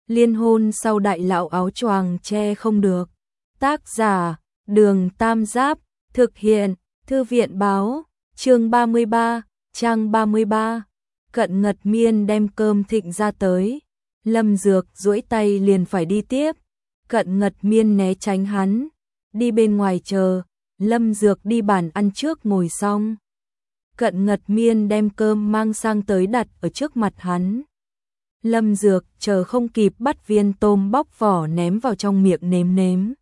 Liên hôn sau đại lão áo choàng che không được. Tác giả, Đường Tam Giáp, thực hiện, Thư viện báo, chương 33, trang 33. Cận Ngật Miên đem cơm thịnh ra tới. Lâm Dược duỗi tay liền phải đi tiếp. Cận Ngật Miên né tránh hắn, đi bên ngoài chờ. Lâm Dược đi bàn ăn trước ngồi xong. Cận Ngật Miên đem cơm mang sang tới đặt ở trước mặt hắn. Lâm Dược chờ không kịp bắt viên tôm bóc vỏ ném vào trong miệng nếm nếm.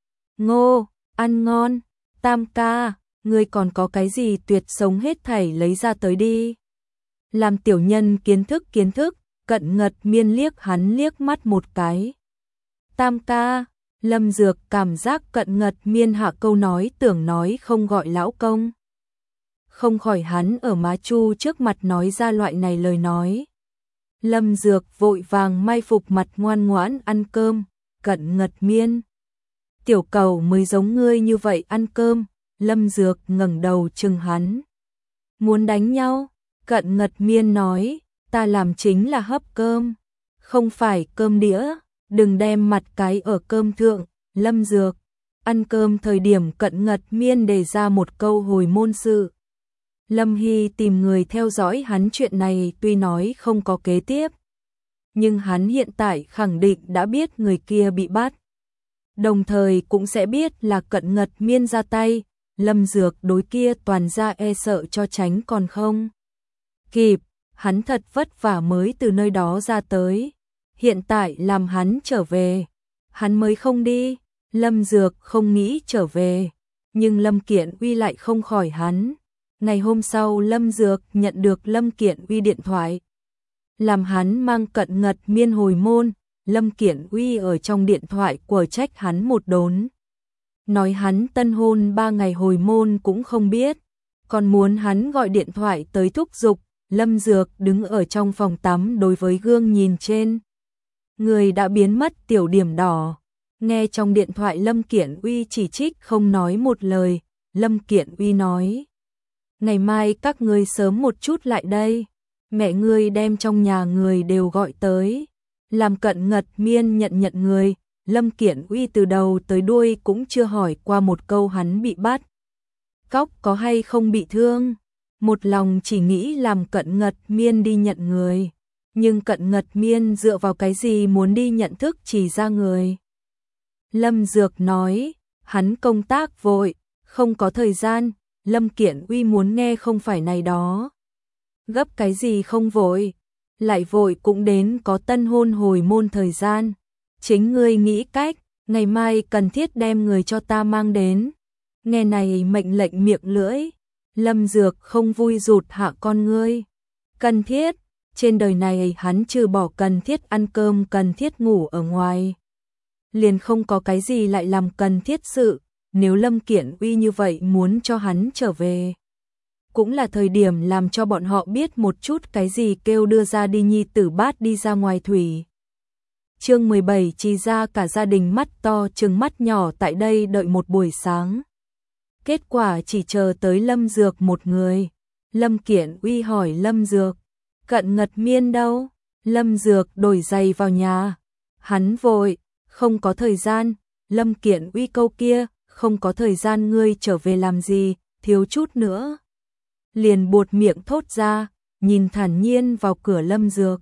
Ngô, ăn ngon, Tam ca, ngươi còn có cái gì tuyệt sống hết thảy lấy ra tới đi. Làm tiểu nhân kiến thức, Cận Ngật Miên liếc hắn liếc mắt một cái. Tam ca, Lâm Dược cảm giác Cận Ngật Miên hạ câu nói tưởng nói không gọi lão công. Không khỏi hắn ở má Chu trước mặt nói ra loại này lời nói. Lâm Dược vội vàng mai phục mặt ngoan ngoãn ăn cơm. Cận Ngật Miên, tiểu cầu mới giống ngươi như vậy ăn cơm. Lâm Dược ngẩng đầu chừng hắn. Muốn đánh nhau? Cận Ngật Miên nói, ta làm chính là hấp cơm, không phải cơm đĩa, đừng đem mặt cái ở cơm thượng. Lâm Dược ăn cơm thời điểm Cận Ngật Miên đề ra một câu hồi môn sự. Lâm Hy tìm người theo dõi hắn, chuyện này tuy nói không có kế tiếp, nhưng hắn hiện tại khẳng định đã biết người kia bị bắt, đồng thời cũng sẽ biết là Cận Ngật Miên ra tay. Lâm Dược đối kia toàn ra e sợ cho tránh còn không kịp, hắn thật vất vả mới từ nơi đó ra tới, hiện tại làm hắn trở về, hắn mới không đi. Lâm Dược không nghĩ trở về, nhưng Lâm Kiện Uy lại không khỏi hắn. Ngày hôm sau Lâm Dược nhận được Lâm Kiện Uy điện thoại, làm hắn mang Cận Ngật Miên hồi môn. Lâm Kiện Uy ở trong điện thoại quở trách hắn một đốn, nói hắn tân hôn 3 ngày hồi môn cũng không biết, còn muốn hắn gọi điện thoại tới thúc giục. Lâm Dược đứng ở trong phòng tắm đối với gương nhìn trên người đã biến mất tiểu điểm đỏ, nghe trong điện thoại Lâm Kiện Uy chỉ trích không nói một lời. Lâm Kiện Uy nói, ngày mai các ngươi sớm một chút lại đây, mẹ ngươi đem trong nhà người đều gọi tới, làm Cận Ngật Miên nhận người. Lâm Kiện Uy từ đầu tới đuôi cũng chưa hỏi qua một câu hắn bị bắt cóc có hay không bị thương, một lòng chỉ nghĩ làm Cận Ngật Miên đi nhận người, nhưng Cận Ngật Miên dựa vào cái gì muốn đi nhận thức chỉ ra người. Lâm Dược nói, hắn công tác vội, không có thời gian. Lâm Kiện Uy muốn nghe không phải này đó. Gấp cái gì không vội, lại vội cũng đến có tân hôn hồi môn thời gian. Chính ngươi nghĩ cách, ngày mai cần thiết đem người cho ta mang đến. Nghe này mệnh lệnh miệng lưỡi, Lâm Dược không vui rụt hạ con ngươi. Cần thiết, trên đời này hắn trừ bỏ cần thiết ăn cơm cần thiết ngủ ở ngoài, liền không có cái gì lại làm cần thiết sự. Nếu Lâm Kiện Uy như vậy muốn cho hắn trở về, cũng là thời điểm làm cho bọn họ biết một chút cái gì kêu đưa ra đi nhi tử bát đi ra ngoài thủy. Chương 17 chỉ ra cả gia đình mắt to trừng mắt nhỏ tại đây đợi một buổi sáng. Kết quả chỉ chờ tới Lâm Dược một người. Lâm Kiện Uy hỏi Lâm Dược, Cận Ngật Miên đâu? Lâm Dược đổi giày vào nhà. Hắn vội, không có thời gian. Lâm Kiện Uy câu kia, không có thời gian ngươi trở về làm gì, thiếu chút nữa liền buột miệng thốt ra, nhìn thản nhiên vào cửa Lâm Dược.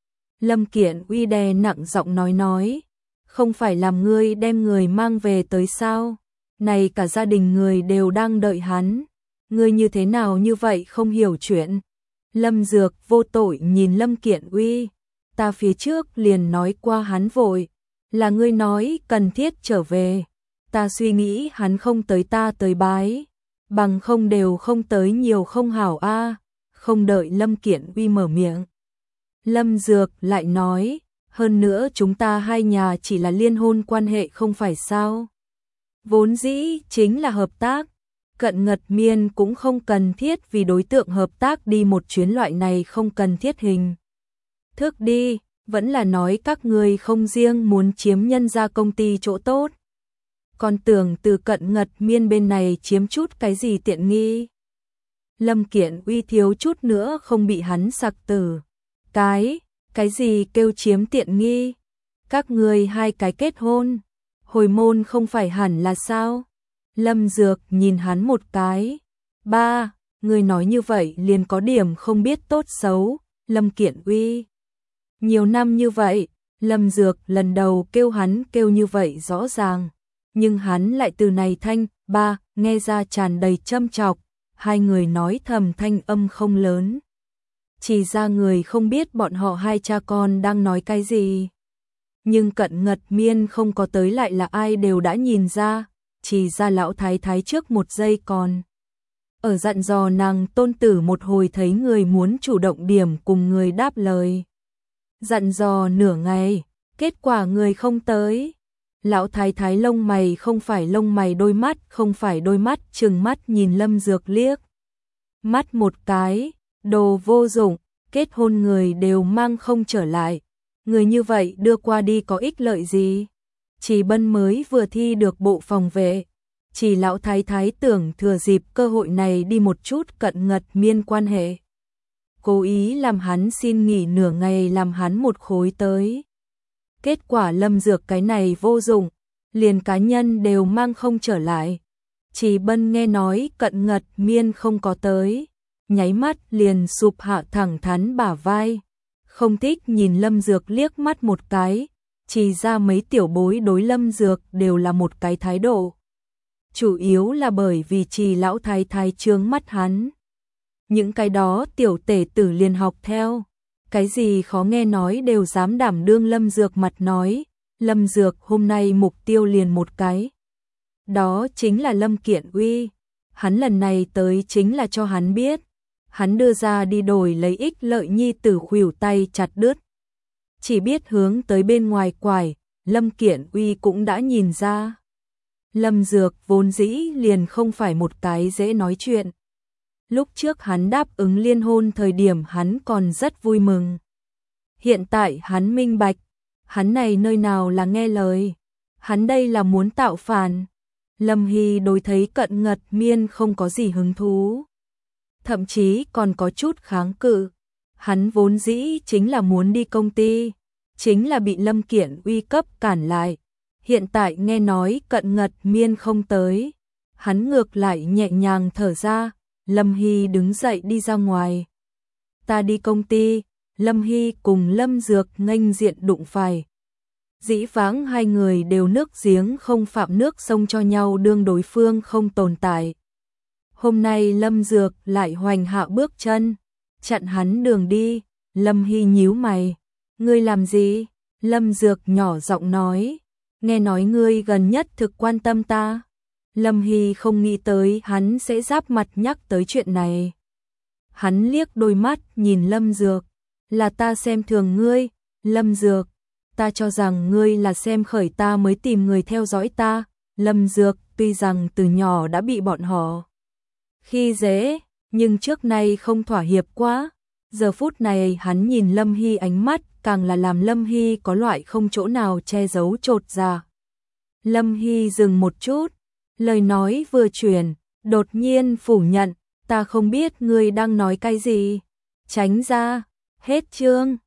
Lâm Kiện Uy đè nặng giọng nói, không phải làm ngươi đem người mang về tới sao? Này cả gia đình người đều đang đợi hắn, ngươi như thế nào như vậy không hiểu chuyện. Lâm Dược vô tội nhìn Lâm Kiện Uy, ta phía trước liền nói qua hắn vội, là ngươi nói cần thiết trở về, ta suy nghĩ hắn không tới ta tới bái, bằng không đều không tới nhiều không hảo a. Không đợi Lâm Kiện Uy mở miệng, Lâm Dược lại nói, hơn nữa chúng ta hai nhà chỉ là liên hôn quan hệ không phải sao? Vốn dĩ chính là hợp tác, Cận Ngật Miên cũng không cần thiết vì đối tượng hợp tác đi một chuyến loại này không cần thiết hình thức đi, vẫn là nói các người không riêng muốn chiếm nhân ra công ty chỗ tốt, còn tưởng từ Cận Ngật Miên bên này chiếm chút cái gì tiện nghi. Lâm Kiện Uy thiếu chút nữa không bị hắn sặc tử. Cái gì kêu chiếm tiện nghi? Các ngươi hai cái kết hôn, hồi môn không phải hẳn là sao? Lâm Dược nhìn hắn một cái. Ba, ngươi nói như vậy liền có điểm không biết tốt xấu, Lâm Kiện Uy. Nhiều năm như vậy, Lâm Dược lần đầu kêu hắn kêu như vậy rõ ràng, nhưng hắn lại từ này thanh, ba, nghe ra tràn đầy châm chọc, hai người nói thầm thanh âm không lớn. Chỉ ra người không biết bọn họ hai cha con đang nói cái gì. Nhưng Cận Ngật Miên không có tới lại là ai đều đã nhìn ra, chỉ ra lão thái thái trước một giây còn. Ở dặn dò nàng tôn tử một hồi thấy người muốn chủ động điểm cùng người đáp lời. Dặn dò nửa ngày, kết quả người không tới. Lão thái thái lông mày không phải lông mày đôi mắt không phải đôi mắt trừng mắt nhìn Lâm Dược liếc. Mắt một cái, đồ vô dụng, kết hôn người đều mang không trở lại. Người như vậy đưa qua đi có ích lợi gì? Chỉ Bân mới vừa thi được bộ phòng vệ. Chỉ lão thái thái tưởng thừa dịp cơ hội này đi một chút Cận Ngật Miên quan hệ. Cố ý làm hắn xin nghỉ nửa ngày làm hắn một khối tới. Kết quả Lâm Dược cái này vô dụng, liền cá nhân đều mang không trở lại. Chỉ Bân nghe nói Cận Ngật Miên không có tới, nháy mắt liền sụp hạ thẳng thắn bả vai. Không thích nhìn Lâm Dược liếc mắt một cái, chỉ ra mấy tiểu bối đối Lâm Dược đều là một cái thái độ. Chủ yếu là bởi vì Trì lão thái thái trướng mắt hắn. Những cái đó tiểu tể tử liền học theo, cái gì khó nghe nói đều dám đảm đương Lâm Dược mặt nói. Lâm Dược hôm nay mục tiêu liền một cái. Đó chính là Lâm Kiện Uy. Hắn lần này tới chính là cho hắn biết. Hắn đưa ra đi đổi lấy ích lợi nhi tử khuỷu tay chặt đứt. Chỉ biết hướng tới bên ngoài quải, Lâm Kiện Uy cũng đã nhìn ra. Lâm Dược vốn dĩ liền không phải một cái dễ nói chuyện. Lúc trước hắn đáp ứng liên hôn thời điểm hắn còn rất vui mừng. Hiện tại hắn minh bạch, hắn này nơi nào là nghe lời, hắn đây là muốn tạo phản. Lâm Hy đối thấy Cận Ngật Miên không có gì hứng thú, thậm chí còn có chút kháng cự. Hắn vốn dĩ chính là muốn đi công ty, chính là bị Lâm Kiện Uy cấp cản lại. Hiện tại nghe nói Cận Ngật Miên không tới, hắn ngược lại nhẹ nhàng thở ra. Lâm Hy đứng dậy đi ra ngoài. Ta đi công ty. Lâm Hy cùng Lâm Dược nghênh diện đụng phải. Dĩ vãng hai người đều nước giếng không phạm nước sông cho nhau đương đối phương không tồn tại. Hôm nay Lâm Dược lại hoành hạ bước chân, chặn hắn đường đi. Lâm Hy nhíu mày. Ngươi làm gì? Lâm Dược nhỏ giọng nói. Nghe nói ngươi gần nhất thực quan tâm ta. Lâm Hy không nghĩ tới hắn sẽ giáp mặt nhắc tới chuyện này. Hắn liếc đôi mắt nhìn Lâm Dược. Là ta xem thường ngươi, Lâm Dược. Ta cho rằng ngươi là xem khởi ta mới tìm người theo dõi ta. Lâm Dược tuy rằng từ nhỏ đã bị bọn họ khi dễ, nhưng trước nay không thỏa hiệp quá. Giờ phút này hắn nhìn Lâm Hy ánh mắt càng là làm Lâm Hy có loại không chỗ nào che giấu chột dạ. Lâm Hy dừng một chút, lời nói vừa chuyển, đột nhiên phủ nhận, ta không biết ngươi đang nói cái gì. Tránh ra, hết chương.